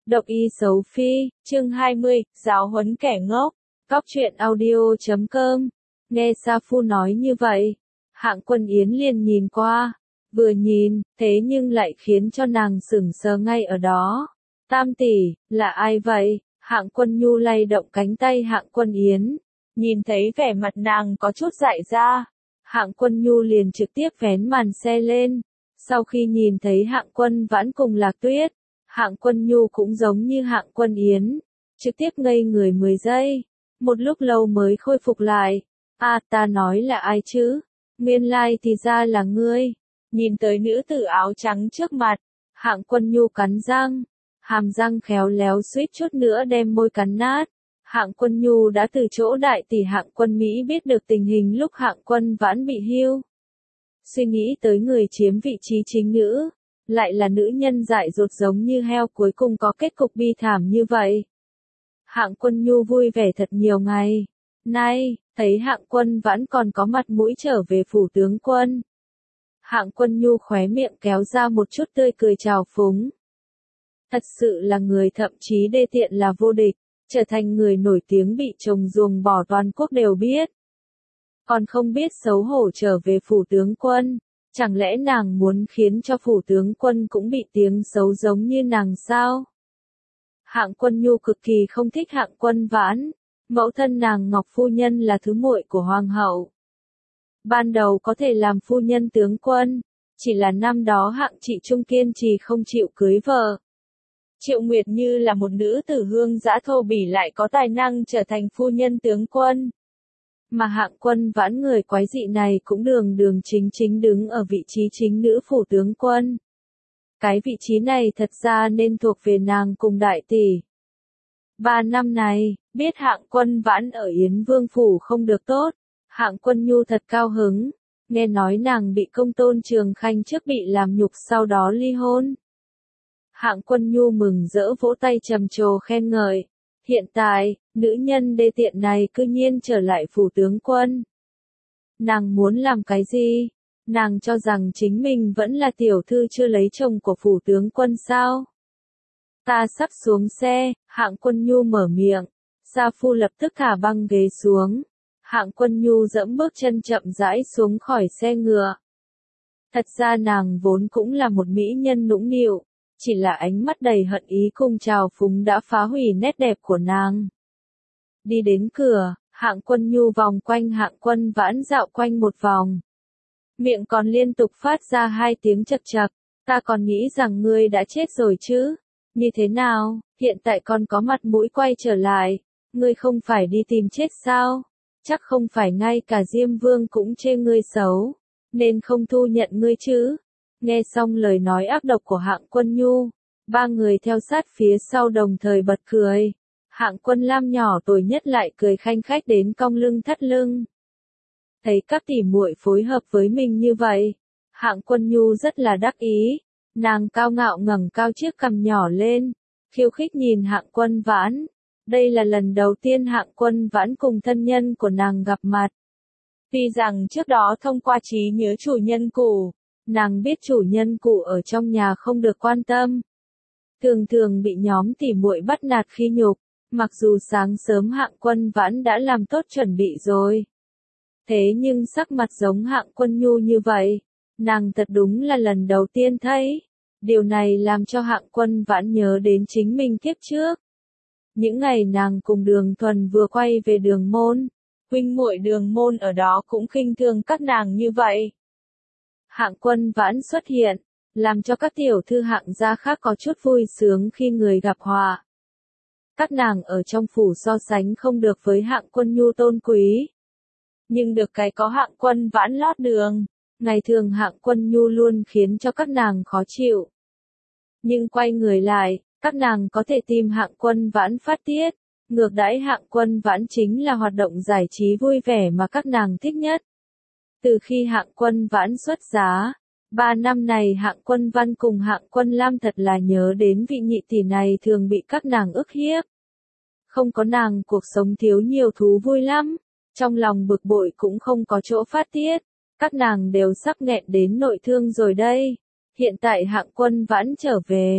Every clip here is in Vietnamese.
Độc y xấu phi, chương 20, giáo huấn kẻ ngốc, Cóc truyện audio.com. Nghe Sa Phu nói như vậy, Hạng Quân Yến liền nhìn qua, vừa nhìn, thế nhưng lại khiến cho nàng sững sờ ngay ở đó. Tam tỷ, là ai vậy? Hạng Quân Nhu lay động cánh tay Hạng Quân Yến, nhìn thấy vẻ mặt nàng có chút dại ra, Hạng Quân Nhu liền trực tiếp vén màn xe lên. Sau khi nhìn thấy Hạng Quân Vãn cùng Lạc Tuyết, Hạng Quân Nhu cũng giống như Hạng Quân Yến, trực tiếp ngây người 10 giây, một lúc lâu mới khôi phục lại. Ta nói là ai chứ? Nguyên lai thì ra là ngươi. Nhìn tới nữ tử áo trắng trước mặt, Hạng Quân Nhu cắn răng, hàm răng khéo léo suýt chút nữa đem môi cắn nát. Hạng Quân Nhu đã từ chỗ đại tỷ Hạng Quân Mỹ biết được tình hình lúc Hạng Quân Vãn bị hưu. Suy nghĩ tới người chiếm vị trí chính nữ, lại là nữ nhân dại dột giống như heo cuối cùng có kết cục bi thảm như vậy. Hạng Quân Nhu vui vẻ thật nhiều ngày. Nay, thấy Hạng Quân Vãn còn có mặt mũi trở về phủ tướng quân. Hạng Quân Nhu khóe miệng kéo ra một chút tươi cười trào phúng. Thật sự là người thậm chí đê tiện là vô địch, trở thành người nổi tiếng bị chồng ruồng bỏ toàn quốc đều biết. Còn không biết xấu hổ trở về phủ tướng quân, chẳng lẽ nàng muốn khiến cho phủ tướng quân cũng bị tiếng xấu giống như nàng sao? Hạng Quân Nhu cực kỳ không thích Hạng Quân Vãn, mẫu thân nàng Ngọc Phu Nhân là thứ muội của Hoàng hậu. Ban đầu có thể làm phu nhân tướng quân, chỉ là năm đó Hạng Trị Trung kiên trì không chịu cưới vợ. Triệu Nguyệt Như là một nữ tử hương dã thô bỉ lại có tài năng trở thành phu nhân tướng quân. Mà Hạng Quân Vãn người quái dị này cũng đường đường chính chính đứng ở vị trí chính nữ phủ tướng quân. Cái vị trí này thật ra nên thuộc về nàng cùng đại tỷ. 3 năm này, biết Hạng Quân Vãn ở Yến Vương phủ không được tốt, Hạng Quân Nhu thật cao hứng, nghe nói nàng bị công tôn Trường Khanh trước bị làm nhục sau đó ly hôn. Hạng Quân Nhu mừng rỡ vỗ tay trầm trồ khen ngợi. Hiện tại, nữ nhân đê tiện này cư nhiên trở lại phủ tướng quân. Nàng muốn làm cái gì? Nàng cho rằng chính mình vẫn là tiểu thư chưa lấy chồng của phủ tướng quân sao? Ta sắp xuống xe, Hạng Quân Nhu mở miệng. Sa Phu lập tức thả băng ghế xuống. Hạng Quân Nhu dẫm bước chân chậm rãi xuống khỏi xe ngựa. Thật ra nàng vốn cũng là một mỹ nhân nũng nịu. Chỉ là ánh mắt đầy hận ý cùng trào phúng đã phá hủy nét đẹp của nàng. Đi đến cửa, Hạng Quân Nhu vòng quanh Hạng Quân Vãn dạo quanh một vòng. Miệng còn liên tục phát ra 2 tiếng chật chật, ta còn nghĩ rằng ngươi đã chết rồi chứ. Như thế nào, hiện tại còn có mặt mũi quay trở lại, ngươi không phải đi tìm chết sao? Chắc không phải ngay cả Diêm Vương cũng chê ngươi xấu, nên không thu nhận ngươi chứ. Nghe xong lời nói ác độc của Hạng Quân Nhu, 3 người theo sát phía sau đồng thời bật cười. Hạng Quân Lam nhỏ tuổi nhất lại cười khanh khách đến cong lưng thắt lưng. Thấy các tỷ muội phối hợp với mình như vậy, Hạng Quân Nhu rất là đắc ý, nàng cao ngạo ngẩng cao chiếc cằm nhỏ lên, khiêu khích nhìn Hạng Quân Vãn. Đây là lần đầu tiên Hạng Quân Vãn cùng thân nhân của nàng gặp mặt. Tuy rằng trước đó thông qua trí nhớ chủ nhân cũ, nàng biết chủ nhân cũ ở trong nhà không được quan tâm. Thường thường bị nhóm tỉ muội bắt nạt khi nhục, mặc dù sáng sớm Hạng Quân Vãn đã làm tốt chuẩn bị rồi. Thế nhưng sắc mặt giống Hạng Quân Nhu như vậy, nàng thật đúng là lần đầu tiên thấy. Điều này làm cho Hạng Quân Vãn nhớ đến chính mình kiếp trước. Những ngày nàng cùng Đường Thuần vừa quay về Đường Môn, huynh muội Đường Môn ở đó cũng khinh thường các nàng như vậy. Hạng Quân Vãn xuất hiện, làm cho các tiểu thư Hạng gia khác có chút vui sướng khi người gặp họa. Các nàng ở trong phủ so sánh không được với Hạng Quân Nhu tôn quý. Nhưng được cái có Hạng Quân Vãn lót đường, ngày thường Hạng Quân Nhu luôn khiến cho các nàng khó chịu. Nhưng quay người lại, các nàng có thể tìm Hạng Quân Vãn phát tiết. Ngược đãi Hạng Quân Vãn chính là hoạt động giải trí vui vẻ mà các nàng thích nhất. Từ khi Hạng Quân Vãn xuất giá, 3 năm này Hạng Quân Văn cùng Hạng Quân Lam thật là nhớ đến vị nhị tỷ này thường bị các nàng ức hiếp. Không có nàng cuộc sống thiếu nhiều thú vui lắm, trong lòng bực bội cũng không có chỗ phát tiết, các nàng đều sắp nghẹn đến nội thương rồi đây. Hiện tại Hạng Quân Vãn trở về,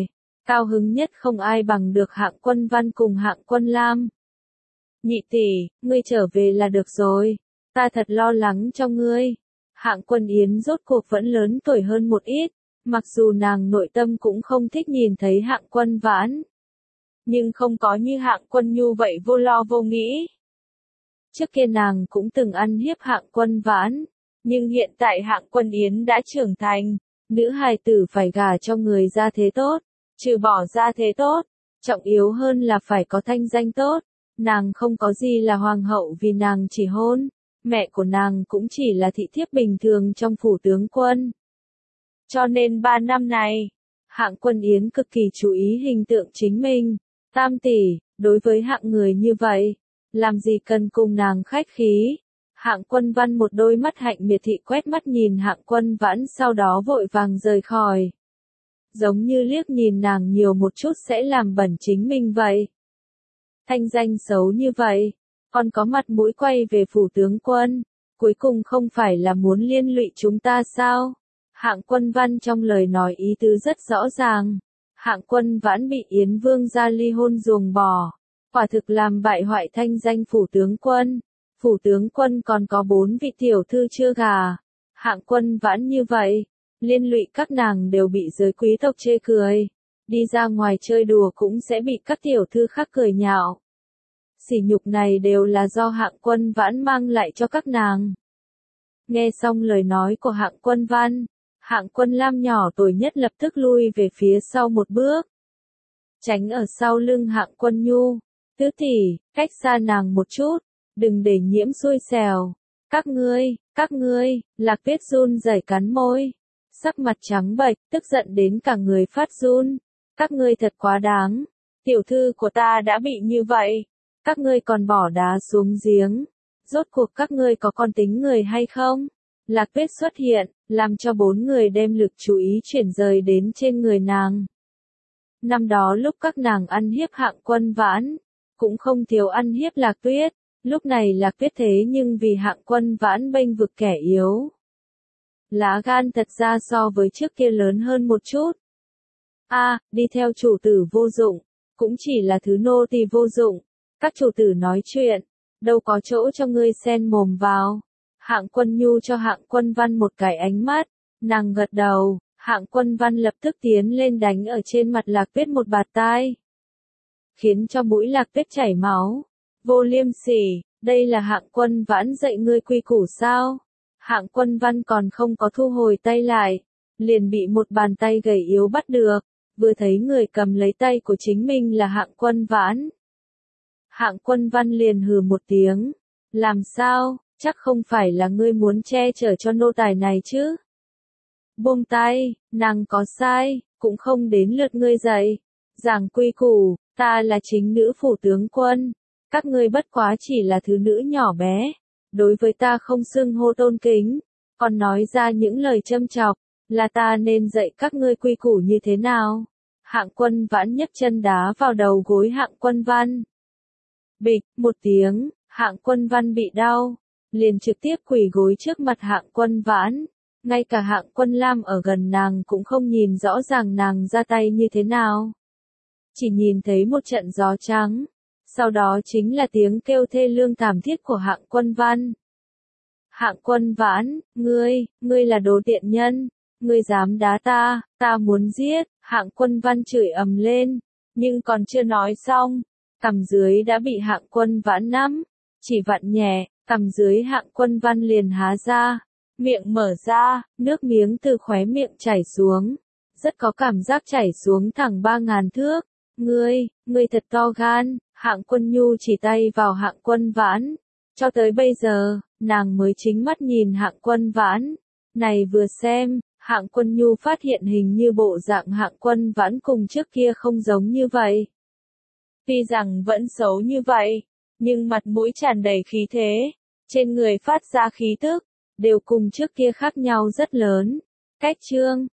Cao hứng nhất không ai bằng được Hạng Quân Văn cùng Hạng Quân Lam. Nhị tỷ, ngươi trở về là được rồi. Ta thật lo lắng cho ngươi. Hạng Quân Yến rốt cuộc vẫn lớn tuổi hơn một ít, mặc dù nàng nội tâm cũng không thích nhìn thấy Hạng Quân Vãn. Nhưng không có như Hạng Quân Nhu vậy vô lo vô nghĩ. Trước kia nàng cũng từng ăn hiếp Hạng Quân Vãn, nhưng hiện tại Hạng Quân Yến đã trưởng thành, nữ hài tử phải gả cho người gia thế tốt, trừ bỏ gia thế tốt, trọng yếu hơn là phải có thanh danh tốt. Nàng không có gì là hoàng hậu vì nàng chỉ hôn, mẹ của nàng cũng chỉ là thị thiếp bình thường trong phủ tướng quân. Cho nên 3 năm này, Hạng Quân Yến cực kỳ chú ý hình tượng chính mình. Tam tỷ, đối với hạng người như vậy, làm gì cần cùng nàng khách khí. Hạng Quân Văn một đôi mắt hạnh miệt thị quét mắt nhìn Hạng Quân Vãn, sau đó vội vàng rời khỏi. Giống như liếc nhìn nàng nhiều một chút sẽ làm bẩn chính mình vậy. Thanh danh xấu như vậy, còn có mặt mũi quay về phủ tướng quân, cuối cùng không phải là muốn liên lụy chúng ta sao? Hạng Quân Văn trong lời nói ý tứ rất rõ ràng. Hạng Quân Vãn bị Yến Vương gia ly hôn ruồng bỏ, quả thực làm bại hoại thanh danh phủ tướng quân. Phủ tướng quân còn có 4 vị tiểu thư chưa gả. Hạng Quân Vãn như vậy, liên lụy các nàng đều bị giới quý tộc chê cười. Đi ra ngoài chơi đùa cũng sẽ bị các tiểu thư khác cười nhạo. Sỉ nhục này đều là do Hạng Quân Vãn mang lại cho các nàng. Nghe xong lời nói của Hạng Quân Văn, Hạng Quân Lam nhỏ tuổi nhất lập tức lui về phía sau một bước, tránh ở sau lưng Hạng Quân Nhu. Tứ tỷ, cách xa nàng một chút, đừng để nhiễm xui xẻo. Các ngươi, Lạc Tuyết run rẩy cắn môi, sắc mặt trắng bệch, tức giận đến cả người phát run. Các ngươi thật quá đáng, tiểu thư của ta đã bị như vậy, các ngươi còn bỏ đá xuống giếng. Rốt cuộc các ngươi có con tính người hay không? Lạc Tuyết xuất hiện, làm cho 4 người đem lực chú ý chuyển rời đến trên người nàng. Năm đó lúc các nàng ăn hiếp Hạng Quân Vãn, cũng không thiếu ăn hiếp Lạc Tuyết. Lúc này Lạc Tuyết thế nhưng vì Hạng Quân Vãn bênh vực kẻ yếu. Lá gan thật ra so với trước kia lớn hơn một chút. Đi theo chủ tử vô dụng, cũng chỉ là thứ nô tỳ vô dụng. Các chủ tử nói chuyện, đâu có chỗ cho ngươi xen mồm vào. Hạng Quân Nhu cho Hạng Quân Văn một cái ánh mắt, nàng gật đầu. Hạng Quân Văn lập tức tiến lên đánh ở trên mặt Lạc Tuyết một bạt tai, khiến cho mũi Lạc Tuyết chảy máu. Vô liêm sỉ, đây là Hạng Quân Vãn dạy ngươi quy củ sao? Hạng Quân Văn còn không có thu hồi tay lại, liền bị một bàn tay gầy yếu bắt được. Vừa thấy người cầm lấy tay của chính mình là Hạng Quân Vãn, Hạng Quân Văn liền hừ một tiếng. Làm sao, chắc không phải là ngươi muốn che chở cho nô tài này chứ? Buông tay, nàng có sai, cũng không đến lượt ngươi dạy. Giảng quy củ, ta là chính nữ phủ tướng quân. Các ngươi bất quá chỉ là thứ nữ nhỏ bé. Đối với ta không xưng hô tôn kính, còn nói ra những lời châm chọc, là ta nên dạy các ngươi quy củ như thế nào? Hạng Quân Vãn nhấc chân đá vào đầu gối Hạng Quân Văn. Bịch, một tiếng, Hạng Quân Văn bị đau, liền trực tiếp quỳ gối trước mặt Hạng Quân Vãn. Ngay cả Hạng Quân Lam ở gần nàng cũng không nhìn rõ ràng nàng ra tay như thế nào. Chỉ nhìn thấy một trận gió trắng, sau đó chính là tiếng kêu thê lương thảm thiết của Hạng Quân Văn. Hạng Quân Vãn, ngươi là đồ tiện nhân, ngươi dám đá ta, ta muốn giết. Hạng Quân Văn chửi ầm lên, nhưng còn chưa nói xong, cằm dưới đã bị Hạng Quân Vãn nắm, chỉ vặn nhẹ, cằm dưới Hạng Quân Văn liền há ra, miệng mở ra, nước miếng từ khóe miệng chảy xuống, rất có cảm giác chảy xuống thẳng 3.000 thước. Ngươi thật to gan. Hạng Quân Nhu chỉ tay vào Hạng Quân Vãn. Cho tới bây giờ, nàng mới chính mắt nhìn Hạng Quân Vãn. Này vừa xem, Hạng Quân Nhu phát hiện hình như bộ dạng Hạng Quân Vãn cùng trước kia không giống như vậy. Tuy rằng vẫn xấu như vậy, nhưng mặt mũi tràn đầy khí thế, trên người phát ra khí tức, đều cùng trước kia khác nhau rất lớn. Cách chương